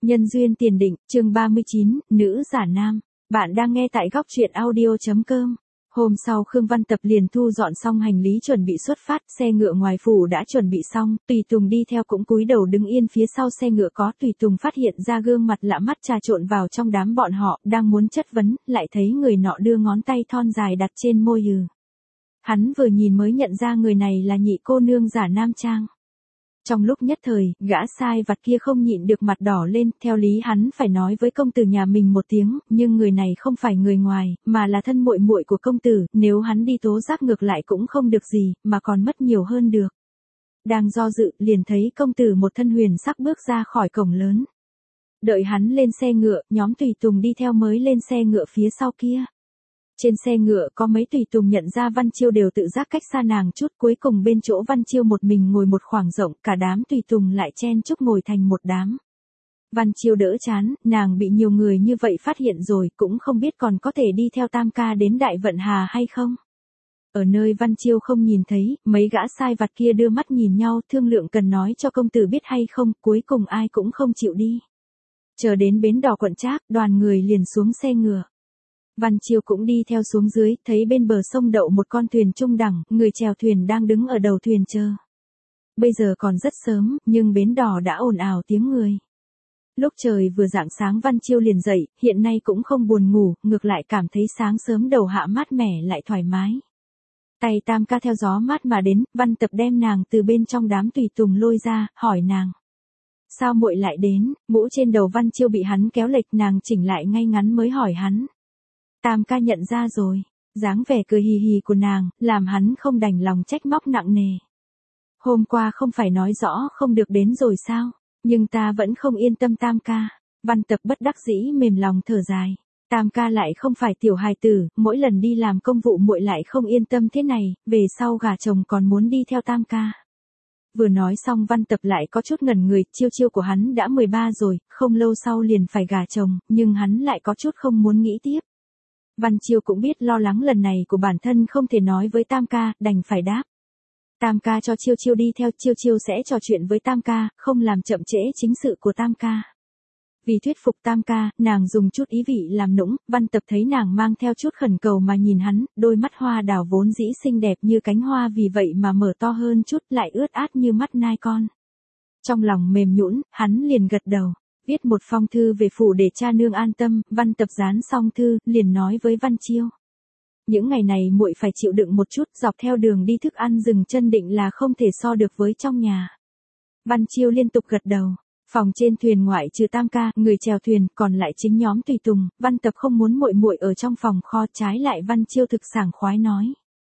Nhân duyên tiền định, chương 39, nữ giả nam. Bạn đang nghe tại góc truyện audio.com. Hôm sau Khương Văn Tập liền thu dọn xong hành lý chuẩn bị xuất phát, xe ngựa ngoài phủ đã chuẩn bị xong, Tùy Tùng đi theo cũng cúi đầu đứng yên phía sau xe ngựa. Có Tùy Tùng phát hiện ra gương mặt lạ mắt trà trộn vào trong đám bọn họ, đang muốn chất vấn, lại thấy người nọ đưa ngón tay thon dài đặt trên môi hừ. Hắn vừa nhìn mới nhận ra người này là nhị cô nương giả nam trang. Trong lúc nhất thời, gã sai vặt kia không nhịn được mặt đỏ lên, theo lý hắn phải nói với công tử nhà mình một tiếng, nhưng người này không phải người ngoài, mà là thân muội muội của công tử, nếu hắn đi tố giác ngược lại cũng không được gì, mà còn mất nhiều hơn được. Đang do dự, liền thấy công tử một thân huyền sắc bước ra khỏi cổng lớn. Đợi hắn lên xe ngựa, nhóm Tùy Tùng đi theo mới lên xe ngựa phía sau kia. Trên xe ngựa có mấy Tùy Tùng nhận ra Văn Chiêu đều tự giác cách xa nàng chút, cuối cùng bên chỗ Văn Chiêu một mình ngồi một khoảng rộng, cả đám Tùy Tùng lại chen chúc ngồi thành một đám. Văn Chiêu đỡ chán, nàng bị nhiều người như vậy phát hiện rồi, cũng không biết còn có thể đi theo Tam ca đến Đại Vận Hà hay không. Ở nơi Văn Chiêu không nhìn thấy, mấy gã sai vặt kia đưa mắt nhìn nhau, thương lượng cần nói cho công tử biết hay không, cuối cùng ai cũng không chịu đi. Chờ đến bến đò Quận Trác, đoàn người liền xuống xe ngựa. Văn Chiêu cũng đi theo xuống dưới, thấy bên bờ sông đậu một con thuyền trung đẳng, người chèo thuyền đang đứng ở đầu thuyền chờ. Bây giờ còn rất sớm, nhưng bến đò đã ồn ào tiếng người. Lúc trời vừa rạng sáng Văn Chiêu liền dậy, hiện nay cũng không buồn ngủ, ngược lại cảm thấy sáng sớm đầu hạ mát mẻ lại thoải mái. Tay Tam ca theo gió mát mà đến, Văn Tập đem nàng từ bên trong đám Tùy Tùng lôi ra, hỏi nàng. Sao muội lại đến? Mũ trên đầu Văn Chiêu bị hắn kéo lệch, nàng chỉnh lại ngay ngắn mới hỏi hắn. Tam ca nhận ra rồi, dáng vẻ cười hì hì của nàng, làm hắn không đành lòng trách móc nặng nề. Hôm qua không phải nói rõ không được đến rồi sao, nhưng ta vẫn không yên tâm Tam ca. Văn Tập bất đắc dĩ mềm lòng thở dài. Tam ca lại không phải tiểu hài tử, mỗi lần đi làm công vụ muội lại không yên tâm thế này, về sau gả chồng còn muốn đi theo Tam ca. Vừa nói xong Văn Tập lại có chút ngẩn người, Chiêu của hắn đã 13 rồi, không lâu sau liền phải gả chồng, nhưng hắn lại có chút không muốn nghĩ tiếp. Văn Chiêu cũng biết lo lắng lần này của bản thân không thể nói với Tam ca, đành phải đáp. Tam ca cho Chiêu đi theo, Chiêu sẽ trò chuyện với Tam ca, không làm chậm trễ chính sự của Tam ca. Vì thuyết phục Tam ca, nàng dùng chút ý vị làm nũng, Văn Tập thấy nàng mang theo chút khẩn cầu mà nhìn hắn, đôi mắt hoa đào vốn dĩ xinh đẹp như cánh hoa vì vậy mà mở to hơn chút, lại ướt át như mắt nai con. Trong lòng mềm nhũn, hắn liền gật đầu. Viết một phong thư về phủ để cha nương an tâm, Văn Tập dán xong thư, liền nói với Văn Chiêu. Những ngày này muội phải chịu đựng một chút, dọc theo đường đi thức ăn dừng chân định là không thể so được với trong nhà. Văn Chiêu liên tục gật đầu. Phòng trên thuyền ngoại trừ Tam ca, người chèo thuyền, còn lại chính nhóm Tùy Tùng, Văn Tập không muốn muội ở trong phòng kho, trái lại Văn Chiêu thực sảng khoái nói.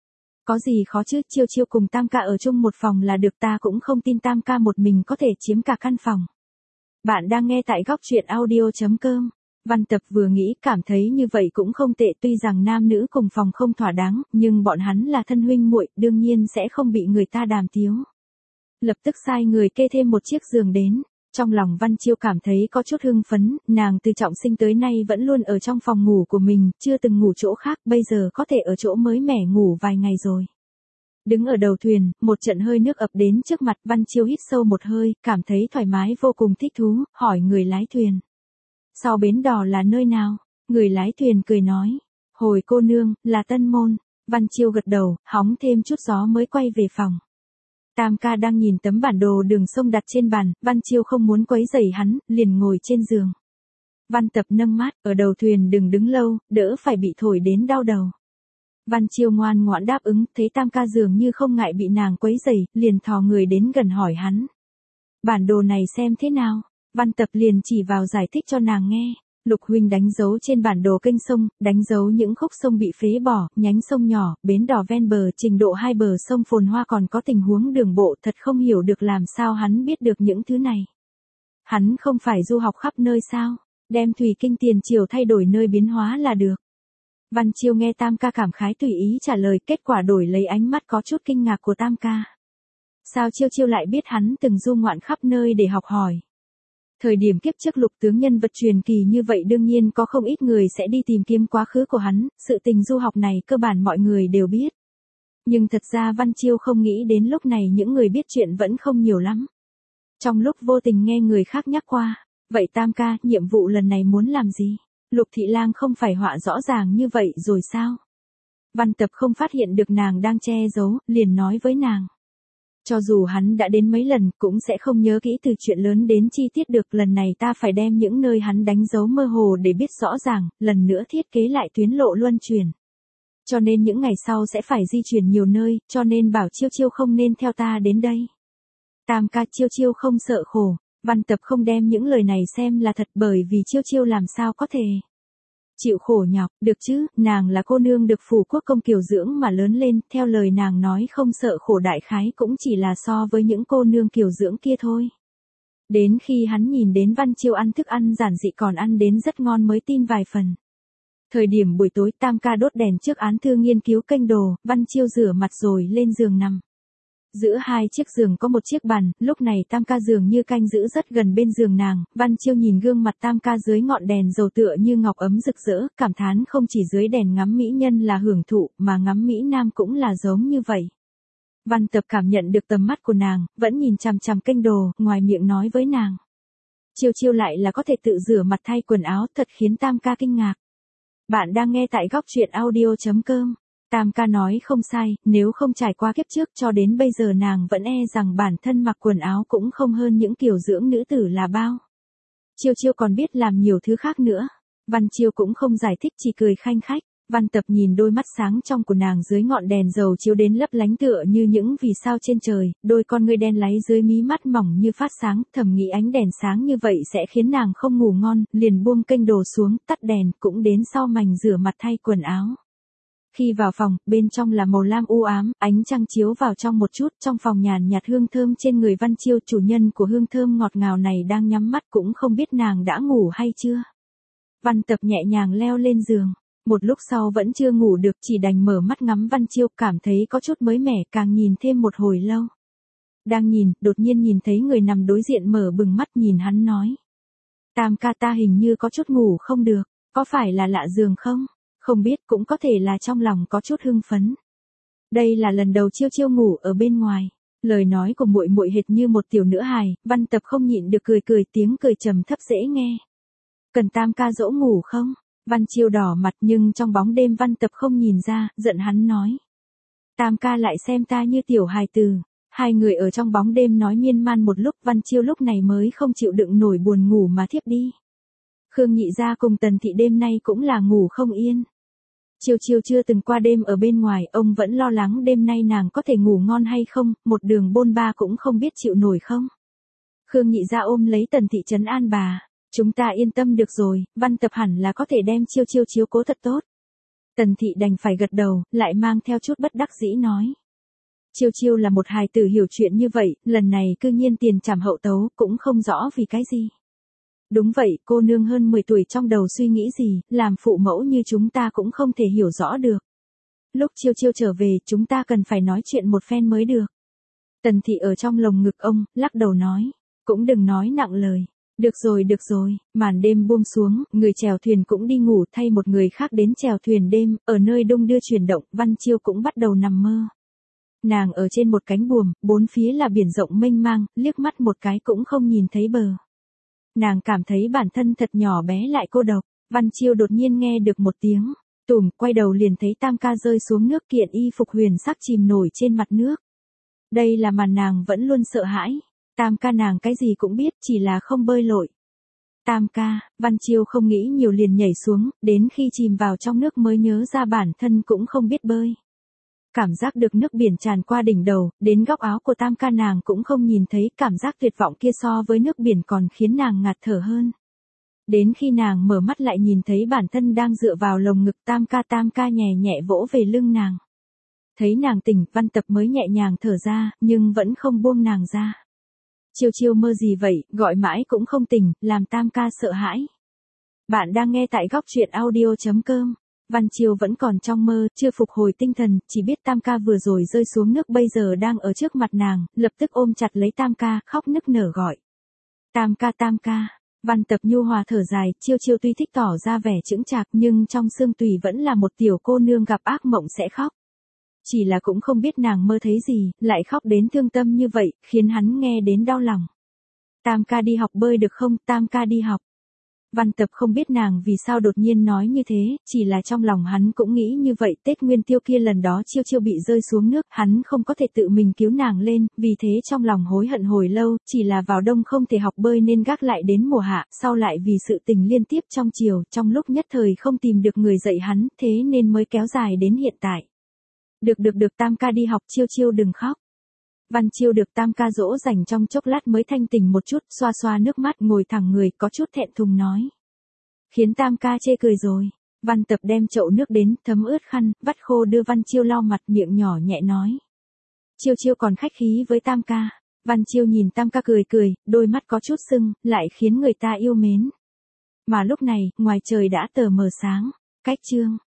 Có gì khó chứ, Chiêu cùng Tam ca ở chung một phòng là được, ta cũng không tin Tam ca một mình có thể chiếm cả căn phòng. Bạn đang nghe tại góc truyện audio.com. Văn Tập vừa nghĩ cảm thấy như vậy cũng không tệ, tuy rằng nam nữ cùng phòng không thỏa đáng, nhưng bọn hắn là thân huynh muội, đương nhiên sẽ không bị người ta đàm tiếu. Lập tức sai người kê thêm một chiếc giường đến. Trong lòng Văn Chiêu cảm thấy có chút hưng phấn, nàng từ trọng sinh tới nay vẫn luôn ở trong phòng ngủ của mình, chưa từng ngủ chỗ khác, bây giờ có thể ở chỗ mới mẻ ngủ vài ngày rồi. Đứng ở đầu thuyền, một trận hơi nước ập đến trước mặt, Văn Chiêu hít sâu một hơi, cảm thấy thoải mái vô cùng thích thú, hỏi người lái thuyền. Sau bến đò là nơi nào? Người lái thuyền cười nói. Hồi cô nương, là Tân Môn. Văn Chiêu gật đầu, hóng thêm chút gió mới quay về phòng. Tam ca đang nhìn tấm bản đồ đường sông đặt trên bàn, Văn Chiêu không muốn quấy rầy hắn, liền ngồi trên giường. Văn Tập nâng mát, ở đầu thuyền đừng đứng lâu, đỡ phải bị thổi đến đau đầu. Văn Chiêu ngoan ngoãn đáp ứng, thấy Tam ca dường như không ngại bị nàng quấy rầy, liền thò người đến gần hỏi hắn. Bản đồ này xem thế nào? Văn Tập liền chỉ vào giải thích cho nàng nghe. Lục huynh đánh dấu trên bản đồ kênh sông, đánh dấu những khúc sông bị phế bỏ, nhánh sông nhỏ, bến đò ven bờ, trình độ hai bờ sông phồn hoa, còn có tình huống đường bộ, thật không hiểu được làm sao hắn biết được những thứ này. Hắn không phải du học khắp nơi sao? Đem thủy kinh tiền triều thay đổi nơi biến hóa là được. Văn Chiêu nghe Tam ca cảm khái tùy ý trả lời, kết quả đổi lấy ánh mắt có chút kinh ngạc của Tam ca. Sao Chiêu lại biết hắn từng du ngoạn khắp nơi để học hỏi? Thời điểm kiếp trước Lục tướng nhân vật truyền kỳ như vậy đương nhiên có không ít người sẽ đi tìm kiếm quá khứ của hắn, sự tình du học này cơ bản mọi người đều biết. Nhưng thật ra Văn Chiêu không nghĩ đến lúc này những người biết chuyện vẫn không nhiều lắm. Trong lúc vô tình nghe người khác nhắc qua, Vậy Tam ca, nhiệm vụ lần này muốn làm gì? Lục Thị Lang không phải họa rõ ràng như vậy rồi sao? Văn Tập không phát hiện được nàng đang che giấu, liền nói với nàng. Cho dù hắn đã đến mấy lần, cũng sẽ không nhớ kỹ từ chuyện lớn đến chi tiết được. Lần này ta phải đem những nơi hắn đánh dấu mơ hồ để biết rõ ràng, lần nữa thiết kế lại tuyến lộ luân chuyển. Cho nên những ngày sau sẽ phải di chuyển nhiều nơi, cho nên bảo Chiêu Chiêu không nên theo ta đến đây. Tam ca, Chiêu Chiêu không sợ khổ. Văn Tập không đem những lời này xem là thật, bởi vì Chiêu Chiêu làm sao có thể chịu khổ nhọc, được chứ, nàng là cô nương được phủ quốc công kiều dưỡng mà lớn lên, theo lời nàng nói không sợ khổ đại khái cũng chỉ là so với những cô nương kiều dưỡng kia thôi. Đến khi hắn nhìn đến Văn Chiêu ăn thức ăn giản dị còn ăn đến rất ngon mới tin vài phần. Thời điểm buổi tối, Tam ca đốt đèn trước án thư nghiên cứu kênh đồ, Văn Chiêu rửa mặt rồi lên giường nằm. Giữa hai chiếc giường có một chiếc bàn, lúc này Tam ca dường như canh giữ rất gần bên giường nàng. Văn Chiêu nhìn gương mặt Tam ca dưới ngọn đèn dầu tựa như ngọc ấm rực rỡ, cảm thán không chỉ dưới đèn ngắm mỹ nhân là hưởng thụ, mà ngắm mỹ nam cũng là giống như vậy. Văn Tập cảm nhận được tầm mắt của nàng, vẫn nhìn chằm chằm kênh đồ, ngoài miệng nói với nàng. Chiêu Chiêu lại là có thể tự rửa mặt thay quần áo, thật khiến Tam ca kinh ngạc. Bạn đang nghe tại góc truyện audio.com. Tam ca nói không sai, nếu không trải qua kiếp trước cho đến bây giờ nàng vẫn rằng bản thân mặc quần áo cũng không hơn những kiểu dưỡng nữ tử là bao. Chiêu Chiêu còn biết làm nhiều thứ khác nữa. Văn Chiêu cũng không giải thích, chỉ cười khanh khách. Văn Tập nhìn đôi mắt sáng trong của nàng dưới ngọn đèn dầu chiếu đến lấp lánh tựa như những vì sao trên trời, đôi con ngươi đen láy dưới mí mắt mỏng như phát sáng, thầm nghĩ ánh đèn sáng như vậy sẽ khiến nàng không ngủ ngon, liền buông kênh đồ xuống, tắt đèn, cũng đến sau mành rửa mặt thay quần áo. Khi vào phòng, bên trong là màu lam u ám, ánh trăng chiếu vào trong một chút, trong phòng nhàn nhạt hương thơm trên người Văn Chiêu, chủ nhân của hương thơm ngọt ngào này đang nhắm mắt cũng không biết nàng đã ngủ hay chưa. Văn Tập nhẹ nhàng leo lên giường, một lúc sau vẫn chưa ngủ được, chỉ đành mở mắt ngắm Văn Chiêu, cảm thấy có chút mới mẻ, càng nhìn thêm một hồi lâu. Đang nhìn, đột nhiên nhìn thấy người nằm đối diện mở bừng mắt nhìn hắn nói. Tam ca, ta hình như có chút ngủ không được, có phải là lạ giường không? Không biết, cũng có thể là trong lòng có chút hưng phấn. Đây là lần đầu Chiêu Chiêu ngủ ở bên ngoài. Lời nói của muội muội hệt như một tiểu nữ hài, Văn Tập không nhịn được cười cười, tiếng cười trầm thấp dễ nghe. Cần Tam ca dỗ ngủ không? Văn Chiêu đỏ mặt, nhưng trong bóng đêm Văn Tập không nhìn ra, giận hắn nói. Tam ca lại xem ta như tiểu hài tử. Hai người ở trong bóng đêm nói miên man một lúc, Văn Chiêu lúc này mới không chịu đựng nổi buồn ngủ mà thiếp đi. Khương Nhị gia cùng Tần Thị đêm nay cũng là ngủ không yên. Chiêu Chiêu chưa từng qua đêm ở bên ngoài, ông vẫn lo lắng đêm nay nàng có thể ngủ ngon hay không, một đường bôn ba cũng không biết chịu nổi không. Khương Nhị gia ôm lấy Tần Thị trấn an bà, chúng ta yên tâm được rồi, Văn Tập hẳn là có thể đem Chiêu Chiêu chiếu cố thật tốt. Tần Thị đành phải gật đầu, lại mang theo chút bất đắc dĩ nói. Chiêu Chiêu là một hài tử hiểu chuyện như vậy, lần này cư nhiên tiền trảm hậu tấu, cũng không rõ vì cái gì. Đúng vậy, cô nương hơn 10 tuổi trong đầu suy nghĩ gì, làm phụ mẫu như chúng ta cũng không thể hiểu rõ được. Lúc Chiêu Chiêu trở về, chúng ta cần phải nói chuyện một phen mới được. Tần Thị ở trong lồng ngực ông, lắc đầu nói, cũng đừng nói nặng lời. Được rồi, màn đêm buông xuống, người chèo thuyền cũng đi ngủ, thay một người khác đến chèo thuyền đêm, ở nơi đung đưa chuyển động, Văn Chiêu cũng bắt đầu nằm mơ. Nàng ở trên một cánh buồm, bốn phía là biển rộng mênh mang, liếc mắt một cái cũng không nhìn thấy bờ. Nàng cảm thấy bản thân thật nhỏ bé lại cô độc. Văn Chiêu đột nhiên nghe được một tiếng tùm, quay đầu liền thấy Tam ca rơi xuống nước, kiện y phục huyền sắc chìm nổi trên mặt nước. Đây là màn nàng vẫn luôn sợ hãi. Tam ca nàng cái gì cũng biết, chỉ là không bơi lội. Tam ca, Văn Chiêu không nghĩ nhiều liền nhảy xuống, đến khi chìm vào trong nước mới nhớ ra bản thân cũng không biết bơi. Cảm giác được nước biển tràn qua đỉnh đầu, đến góc áo của Tam ca nàng cũng không nhìn thấy, cảm giác tuyệt vọng kia so với nước biển còn khiến nàng ngạt thở hơn. Đến khi nàng mở mắt lại nhìn thấy bản thân đang dựa vào lồng ngực Tam ca nhẹ nhẹ vỗ về lưng nàng. Thấy nàng tỉnh, Văn Tập mới nhẹ nhàng thở ra, nhưng vẫn không buông nàng ra. Chiêu Chiêu mơ gì vậy, gọi mãi cũng không tỉnh, làm Tam ca sợ hãi. Bạn đang nghe tại góc truyện audio.com. Văn Chiêu vẫn còn trong mơ, chưa phục hồi tinh thần, chỉ biết Tam ca vừa rồi rơi xuống nước bây giờ đang ở trước mặt nàng, lập tức ôm chặt lấy Tam ca, khóc nức nở gọi. Tam ca. Văn Tập nhu hòa thở dài, Chiêu Chiêu tuy thích tỏ ra vẻ chững chạc nhưng trong xương tùy vẫn là một tiểu cô nương gặp ác mộng sẽ khóc. Chỉ là cũng không biết nàng mơ thấy gì, lại khóc đến thương tâm như vậy, khiến hắn nghe đến đau lòng. Tam ca đi học bơi được không, Tam ca đi học. Văn Tập không biết nàng vì sao đột nhiên nói như thế, chỉ là trong lòng hắn cũng nghĩ như vậy. Tết Nguyên Tiêu kia lần đó Chiêu Chiêu bị rơi xuống nước, hắn không có thể tự mình cứu nàng lên, vì thế trong lòng hối hận hồi lâu, chỉ là vào đông không thể học bơi nên gác lại đến mùa hạ, sau lại vì sự tình liên tiếp trong chiều, trong lúc nhất thời không tìm được người dạy hắn, thế nên mới kéo dài đến hiện tại. Được Tam ca đi học, Chiêu Chiêu đừng khóc. Văn Chiêu được Tam ca dỗ dành trong chốc lát mới thanh tỉnh một chút, xoa xoa nước mắt ngồi thẳng người, có chút thẹn thùng nói. Khiến Tam ca chê cười rồi. Văn Tập đem chậu nước đến, thấm ướt khăn, vắt khô đưa Văn Chiêu lau mặt, miệng nhỏ nhẹ nói. Chiêu Chiêu còn khách khí với Tam ca. Văn Chiêu nhìn Tam ca cười cười, đôi mắt có chút sưng, lại khiến người ta yêu mến. Mà lúc này, ngoài trời đã tờ mờ sáng. Cách chương